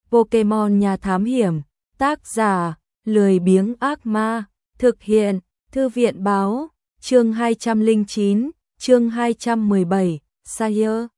Pokemon nhà thám hiểm, tác giả, lười biếng ác ma, thực hiện, thư viện báo, chương 209, chương 217, Sire.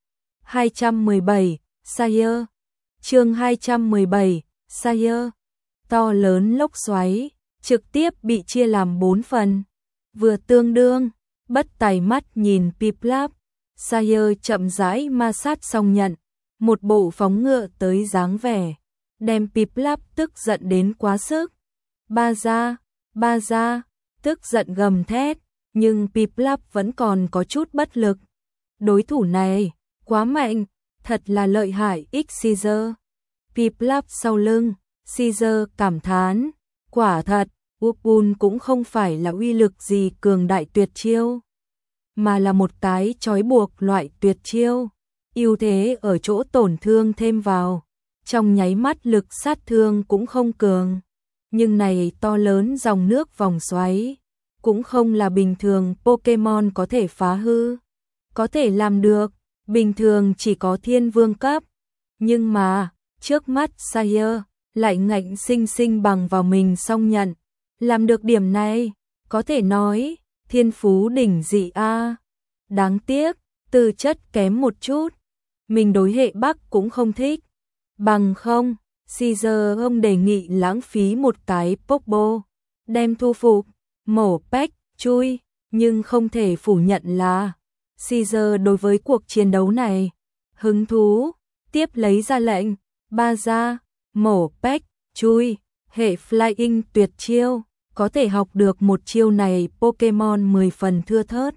217, Sire. Chương 217, Sire. To lớn lốc xoáy, trực tiếp bị chia làm 4 phần. Vừa tương đương, bất tài mắt nhìn Piplup, Sire chậm rãi ma sát xong nhận. Một bộ phóng ngựa tới dáng vẻ, đem Piplup tức giận đến quá sức. Ba ra, tức giận gầm thét, nhưng Piplup vẫn còn có chút bất lực. Đối thủ này, quá mạnh, thật là lợi hại Caesar. Piplup sau lưng, Caesar cảm thán, quả thật, Wukbun cũng không phải là uy lực gì cường đại tuyệt chiêu, mà là một cái trói buộc loại tuyệt chiêu. Ưu thế ở chỗ tổn thương thêm vào, trong nháy mắt lực sát thương cũng không cường. Nhưng này to lớn dòng nước vòng xoáy, cũng không là bình thường Pokemon có thể phá hư. Có thể làm được, bình thường chỉ có thiên vương cấp. Nhưng mà, trước mắt Sire, lại ngạnh sinh sinh bằng vào mình song nhận. Làm được điểm này, có thể nói, thiên phú đỉnh dị a. Đáng tiếc, tư chất kém một chút. Mình đối hệ Bắc cũng không thích. Bằng không, Caesar ông đề nghị lãng phí một cái Pokeball, đem thu phục, mổ Peck, chui, nhưng không thể phủ nhận là Caesar đối với cuộc chiến đấu này hứng thú, tiếp lấy ra lệnh, ba ra, mổ Peck, chui, hệ Flying tuyệt chiêu, có thể học được một chiêu này Pokemon 10 phần thưa thớt.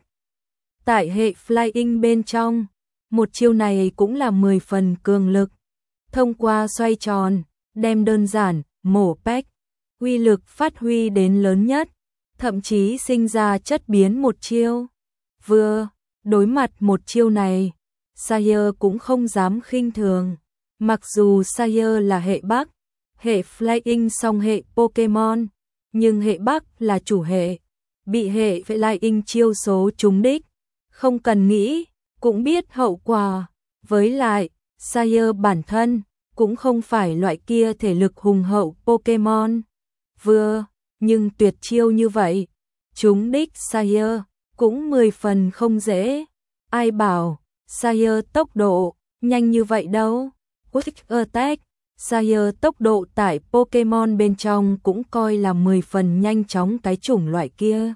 Tại hệ Flying bên trong, một chiêu này cũng là 10 phần cường lực. Thông qua xoay tròn, đem đơn giản, mổ Peck, uy lực phát huy đến lớn nhất, thậm chí sinh ra chất biến một chiêu. Vừa, đối mặt một chiêu này, Sire cũng không dám khinh thường. Mặc dù Sire là hệ Bắc, hệ Flying song hệ Pokemon, nhưng hệ Bắc là chủ hệ, bị hệ Flying chiêu số trúng đích, không cần nghĩ, cũng biết hậu quả. Với lại, Sire bản thân cũng không phải loại kia thể lực hùng hậu Pokemon. Vừa, nhưng tuyệt chiêu như vậy, trúng đích Sire cũng 10 phần không dễ. Ai bảo Sire tốc độ nhanh như vậy đâu. Quick Attack, Sire tốc độ tại Pokemon bên trong cũng coi là 10 phần nhanh chóng cái chủng loại kia.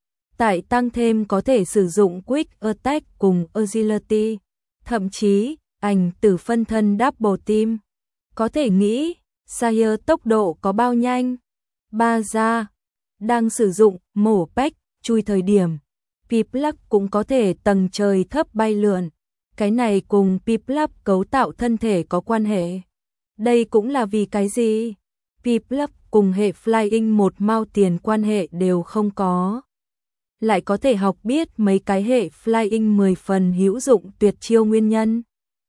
Tại tăng thêm có thể sử dụng Quick Attack cùng Agility, thậm chí ảnh tử phân thân Double Team. Có thể nghĩ, Sire tốc độ có bao nhanh. Ba ra, đang sử dụng mổ Peck, chui thời điểm, Piplup cũng có thể tầng trời thấp bay lượn. Cái này cùng Piplup cấu tạo thân thể có quan hệ. Đây cũng là vì cái gì? Piplup cùng hệ Flying một mao tiền quan hệ đều không có. Lại có thể học biết mấy cái hệ Flying 10 phần hữu dụng tuyệt chiêu nguyên nhân.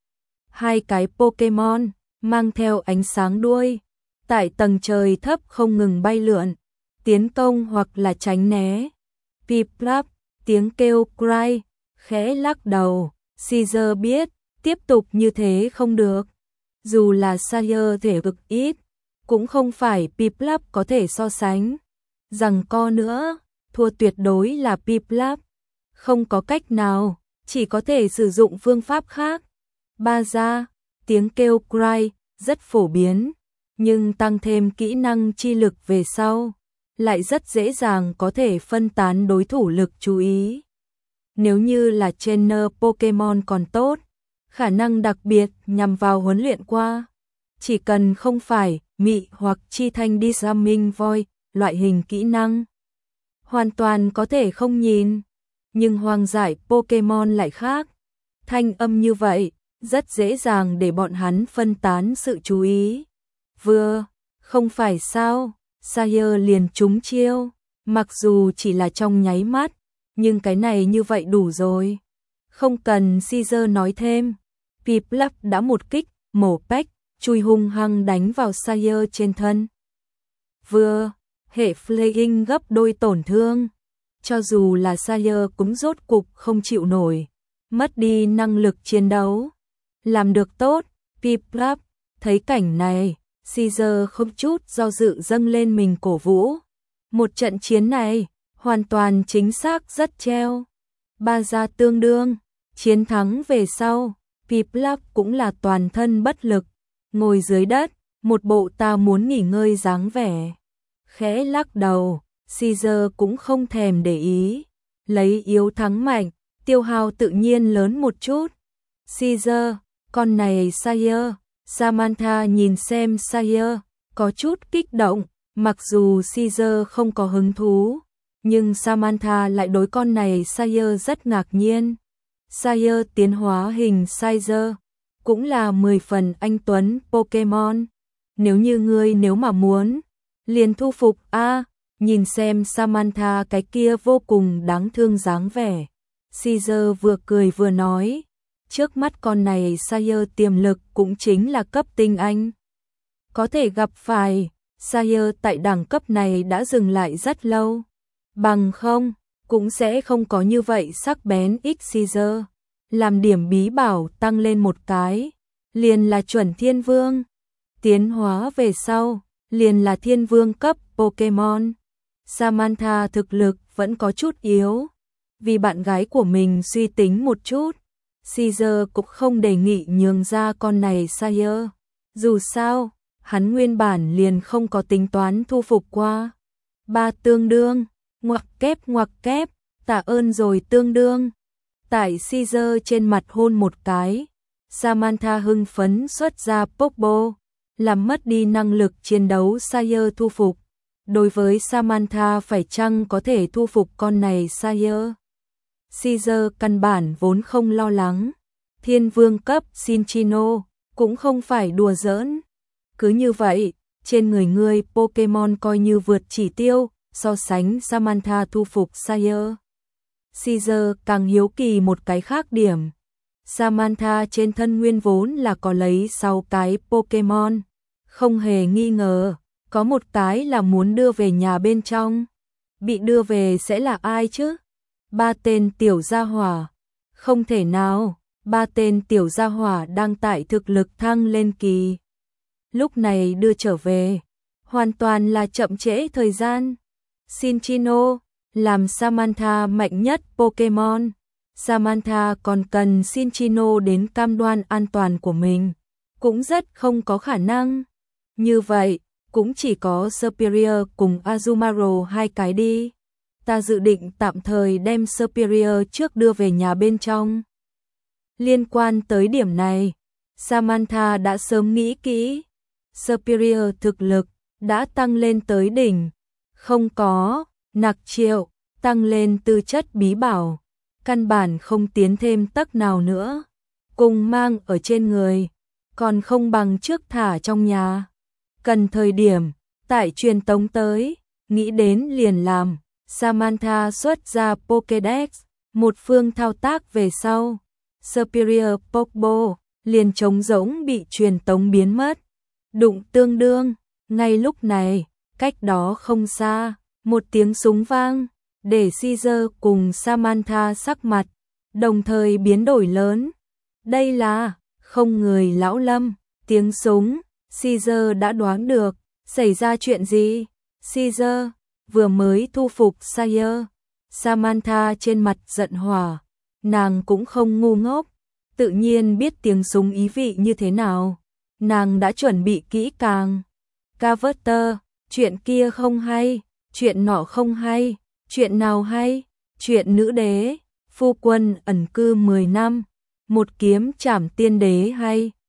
Hai cái Pokemon mang theo ánh sáng đuôi, tại tầng trời thấp không ngừng bay lượn, tiến công hoặc là tránh né. Piplup, tiếng kêu cry, khẽ lắc đầu. Caesar biết, tiếp tục như thế không được. Dù là Sire thể cực ít, cũng không phải Piplup có thể so sánh. Rằng co nữa, thua tuyệt đối là Piplup. Không có cách nào, chỉ có thể sử dụng phương pháp khác. Ba ra, tiếng kêu cry, rất phổ biến, nhưng tăng thêm kỹ năng chi lực về sau, lại rất dễ dàng có thể phân tán đối thủ lực chú ý. Nếu như là trainer Pokemon còn tốt, khả năng đặc biệt nhằm vào huấn luyện qua, chỉ cần không phải mị hoặc chi thanh Disarming Voice, loại hình kỹ năng, hoàn toàn có thể không nhìn. Nhưng hoang dại Pokemon lại khác, thanh âm như vậy, rất dễ dàng để bọn hắn phân tán sự chú ý. Vừa, không phải sao, Sire liền trúng chiêu, mặc dù chỉ là trong nháy mắt, nhưng cái này như vậy đủ rồi. Không cần Caesar nói thêm, Piplup đã một kích, mổ Peck, chui hung hăng đánh vào Sire trên thân. Vừa, hệ Flying gấp đôi tổn thương, cho dù là Sire cũng rốt cục không chịu nổi, mất đi năng lực chiến đấu. Làm được tốt, Piplup, Thấy cảnh này, Caesar không chút do dự dâng lên mình cổ vũ. Một trận chiến này, hoàn toàn chính xác rất treo. Ba gia tương đương, chiến thắng về sau, Piplap cũng là toàn thân bất lực, ngồi dưới đất, một bộ ta muốn nghỉ ngơi dáng vẻ. Khẽ lắc đầu, Caesar cũng không thèm để ý, lấy yếu thắng mạnh, tiêu hao tự nhiên lớn một chút. Caesar, con này Sire, Samantha nhìn xem Sire, có chút kích động, mặc dù Caesar không có hứng thú, nhưng Samantha lại đối con này Sire rất ngạc nhiên. Sire tiến hóa hình Caesar, cũng là 10 phần anh tuấn Pokemon. Nếu mà muốn, liền thu phục a. Nhìn xem Samantha cái kia vô cùng đáng thương dáng vẻ. Caesar vừa cười vừa nói, trước mắt con này Sire tiềm lực cũng chính là cấp tinh anh. Có thể gặp phải, Sire tại đẳng cấp này đã dừng lại rất lâu. Bằng không, cũng sẽ không có như vậy sắc bén X Caesar. Làm điểm bí bảo tăng lên một cái, liền là chuẩn thiên vương. Tiến hóa về sau, liền là thiên vương cấp Pokemon. Samantha thực lực vẫn có chút yếu. Vì bạn gái của mình suy tính một chút, Caesar cũng không đề nghị nhường ra con này Sire. Dù sao, hắn nguyên bản liền không có tính toán thu phục qua. Ba tương đương, ngoặc kép, tạ ơn rồi tương đương. Tại Caesar trên mặt hôn một cái, Samantha hưng phấn xuất ra Pokeball, làm mất đi năng lực chiến đấu Sire thu phục. Đối với Samantha phải chăng có thể thu phục con này Sire, Caesar căn bản vốn không lo lắng. Thiên vương cấp Cinccino cũng không phải đùa giỡn. Cứ như vậy, trên người Pokemon coi như vượt chỉ tiêu, so sánh Samantha thu phục Sire. Caesar càng hiếu kỳ một cái khác điểm. Samantha trên thân nguyên vốn là có lấy 6 cái Pokemon. Không hề nghi ngờ, có một cái là muốn đưa về nhà bên trong. Bị đưa về sẽ là ai chứ? Ba tên tiểu gia hỏa. Không thể nào, ba tên tiểu gia hỏa đang tại thực lực thăng lên kỳ. Lúc này đưa trở về, hoàn toàn là chậm trễ thời gian. Cinccino làm Samantha mạnh nhất Pokemon. Samantha còn cần Cinccino đến cam đoan an toàn của mình, cũng rất không có khả năng. Như vậy, cũng chỉ có Superior cùng Azumarill hai cái đi. Ta dự định tạm thời đem Superior trước đưa về nhà bên trong. Liên quan tới điểm này, Samantha đã sớm nghĩ kỹ. Superior thực lực đã tăng lên tới đỉnh. Không có, nặc triệu, tăng lên tư chất bí bảo. Căn bản không tiến thêm tấc nào nữa. Cùng mang ở trên người, còn không bằng trước thả trong nhà. Cần thời điểm, tại truyền tống tới, nghĩ đến liền làm. Samantha xuất ra Pokédex, một phương thao tác về sau. Superior Pokeball liền trống rỗng bị truyền tống biến mất. Đụng tương đương, ngay lúc này, cách đó không xa, một tiếng súng vang, để Caesar cùng Samantha sắc mặt, đồng thời biến đổi lớn. Đây là, không người lão lâm, tiếng súng, Caesar đã đoán được, xảy ra chuyện gì. Caesar vừa mới thu phục Sire. Samantha trên mặt giận hỏa, nàng cũng không ngu ngốc, tự nhiên biết tiếng súng ý vị như thế nào. Nàng đã chuẩn bị kỹ càng. Carver, chuyện kia không hay, chuyện nọ không hay, chuyện nào hay, chuyện nữ đế, phu quân ẩn cư 10 năm, một kiếm trảm tiên đế hay.